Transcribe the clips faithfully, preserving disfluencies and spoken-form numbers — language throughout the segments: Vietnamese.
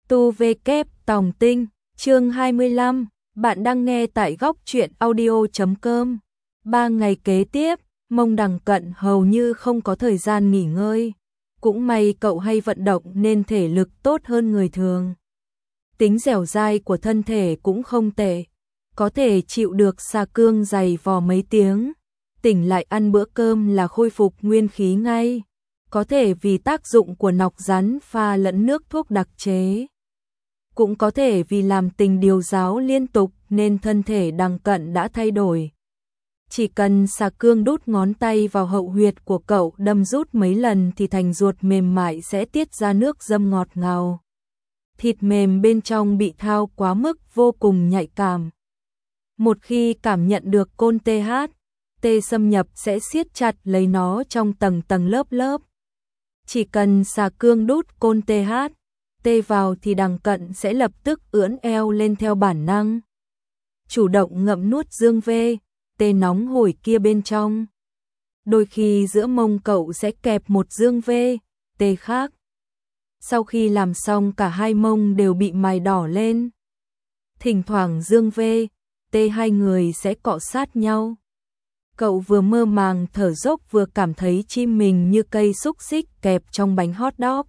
Tu V kép Tòng Tinh, chương hai mươi lăm, bạn đang nghe tại góc truyện audio chấm com. Ba ngày kế tiếp, Mông Đằng Cận hầu như không có thời gian nghỉ ngơi. Cũng may cậu hay vận động nên thể lực tốt hơn người thường. Tính dẻo dai của thân thể cũng không tệ, có thể chịu được xà cương dày vò mấy tiếng. Tỉnh lại ăn bữa cơm là khôi phục nguyên khí ngay. Có thể vì tác dụng của nọc rắn pha lẫn nước thuốc đặc chế. Cũng có thể vì làm tình điều giáo liên tục nên thân thể Đằng Cận đã thay đổi. Chỉ cần xà cương đút ngón tay vào hậu huyệt của cậu đâm rút mấy lần thì thành ruột mềm mại sẽ tiết ra nước dâm ngọt ngào. Thịt mềm bên trong bị thao quá mức vô cùng nhạy cảm. Một khi cảm nhận được côn tê hát, tê xâm nhập sẽ siết chặt lấy nó trong tầng tầng lớp lớp. Chỉ cần xà cương đút côn tê hát, tê vào thì Đằng Cận sẽ lập tức ưỡn eo lên theo bản năng. Chủ động ngậm nuốt dương vê, tê nóng hổi kia bên trong. Đôi khi giữa mông cậu sẽ kẹp một dương vê, tê khác. Sau khi làm xong cả hai mông đều bị mài đỏ lên. Thỉnh thoảng dương vê, tê hai người sẽ cọ sát nhau. Cậu vừa mơ màng thở dốc vừa cảm thấy chim mình như cây xúc xích kẹp trong bánh hot dog.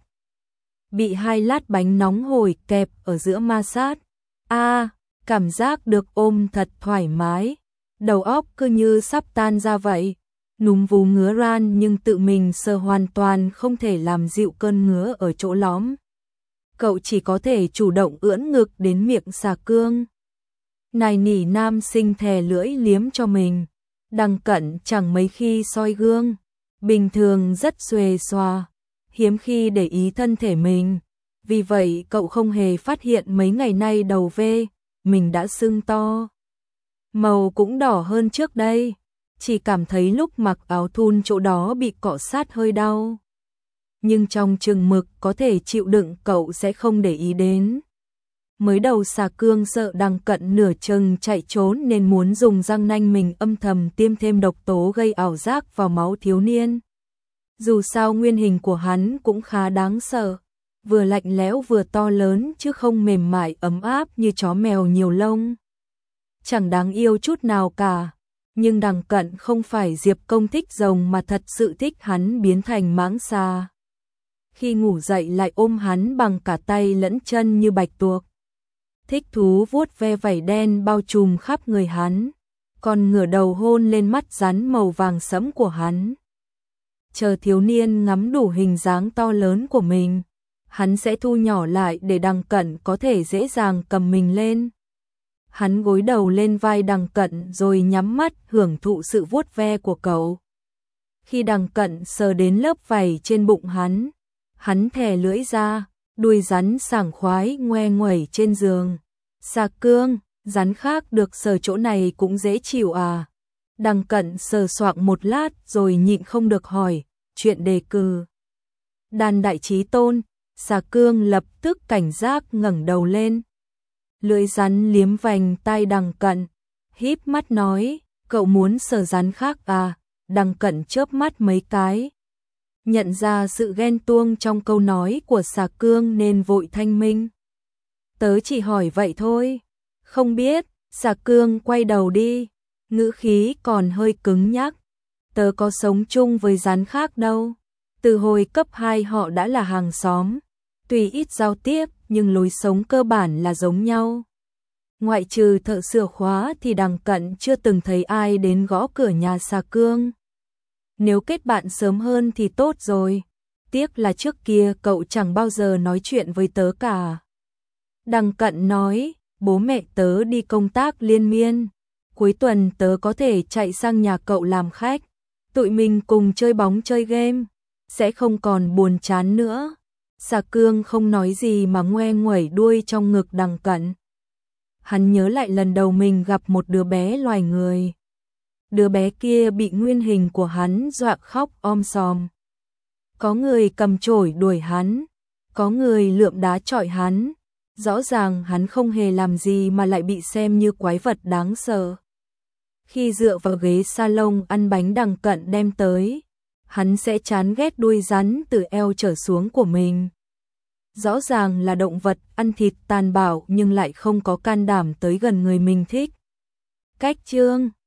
Bị hai lát bánh nóng hổi kẹp ở giữa ma sát. A, à, cảm giác được ôm thật thoải mái. Đầu óc cứ như sắp tan ra vậy. Núm vú ngứa ran nhưng tự mình sờ hoàn toàn không thể làm dịu cơn ngứa ở chỗ lõm. Cậu chỉ có thể chủ động ưỡn ngực đến miệng xà cương. Này nỉ nam sinh thè lưỡi liếm cho mình. Đằng Cận chẳng mấy khi soi gương, bình thường rất xuề xòa, hiếm khi để ý thân thể mình. Vì vậy cậu không hề phát hiện mấy ngày nay đầu vê, mình đã sưng to. Màu cũng đỏ hơn trước đây, chỉ cảm thấy lúc mặc áo thun chỗ đó bị cọ sát hơi đau. Nhưng trong chừng mực có thể chịu đựng cậu sẽ không để ý đến. Mới đầu xà cương sợ Đằng Cận nửa chừng chạy trốn nên muốn dùng răng nanh mình âm thầm tiêm thêm độc tố gây ảo giác vào máu thiếu niên. Dù sao nguyên hình của hắn cũng khá đáng sợ, vừa lạnh lẽo vừa to lớn chứ không mềm mại ấm áp như chó mèo nhiều lông. Chẳng đáng yêu chút nào cả, nhưng Đằng Cận không phải Diệp Công thích rồng mà thật sự thích hắn biến thành mãng xà. Khi ngủ dậy lại ôm hắn bằng cả tay lẫn chân như bạch tuộc. Thích thú vuốt ve vảy đen bao trùm khắp người hắn, còn ngửa đầu hôn lên mắt rắn màu vàng sẫm của hắn. Chờ thiếu niên ngắm đủ hình dáng to lớn của mình, hắn sẽ thu nhỏ lại để Đằng Cận có thể dễ dàng cầm mình lên. Hắn gối đầu lên vai Đằng Cận rồi nhắm mắt hưởng thụ sự vuốt ve của cậu. Khi Đằng Cận sờ đến lớp vảy trên bụng hắn, hắn thè lưỡi ra. Đuôi rắn sảng khoái ngoe nguẩy trên giường. Xà cương, rắn khác được sờ chỗ này cũng dễ chịu à? Đằng Cận sờ soạng một lát rồi nhịn không được hỏi, chuyện đề cử. Đàn đại chí tôn, xà cương lập tức cảnh giác ngẩng đầu lên. Lưỡi rắn liếm vành tai Đằng Cận, híp mắt nói, cậu muốn sờ rắn khác à? Đằng Cận chớp mắt mấy cái. Nhận ra sự ghen tuông trong câu nói của xà cương nên vội thanh minh. Tớ chỉ hỏi vậy thôi. Không biết, xà cương quay đầu đi, ngữ khí còn hơi cứng nhắc. Tớ có sống chung với rắn khác đâu. Từ hồi cấp hai họ đã là hàng xóm. Tuy ít giao tiếp nhưng lối sống cơ bản là giống nhau. Ngoại trừ thợ sửa khóa thì Đằng Cận chưa từng thấy ai đến gõ cửa nhà xà cương. Nếu kết bạn sớm hơn thì tốt rồi. Tiếc là trước kia cậu chẳng bao giờ nói chuyện với tớ cả. Đằng Cận nói, bố mẹ tớ đi công tác liên miên. Cuối tuần tớ có thể chạy sang nhà cậu làm khách. Tụi mình cùng chơi bóng chơi game. Sẽ không còn buồn chán nữa. Xà cương không nói gì mà ngoe nguẩy đuôi trong ngực Đằng Cận. Hắn nhớ lại lần đầu mình gặp một đứa bé loài người. Đứa bé kia bị nguyên hình của hắn dọa khóc om sòm. Có người cầm chổi đuổi hắn, có người lượm đá chọi hắn. Rõ ràng hắn không hề làm gì mà lại bị xem như quái vật đáng sợ. Khi dựa vào ghế salon ăn bánh Đằng Cận đem tới, hắn sẽ chán ghét đuôi rắn từ eo trở xuống của mình. rõ ràng là động vật ăn thịt tàn bạo nhưng lại không có can đảm tới gần người mình thích. Cách chương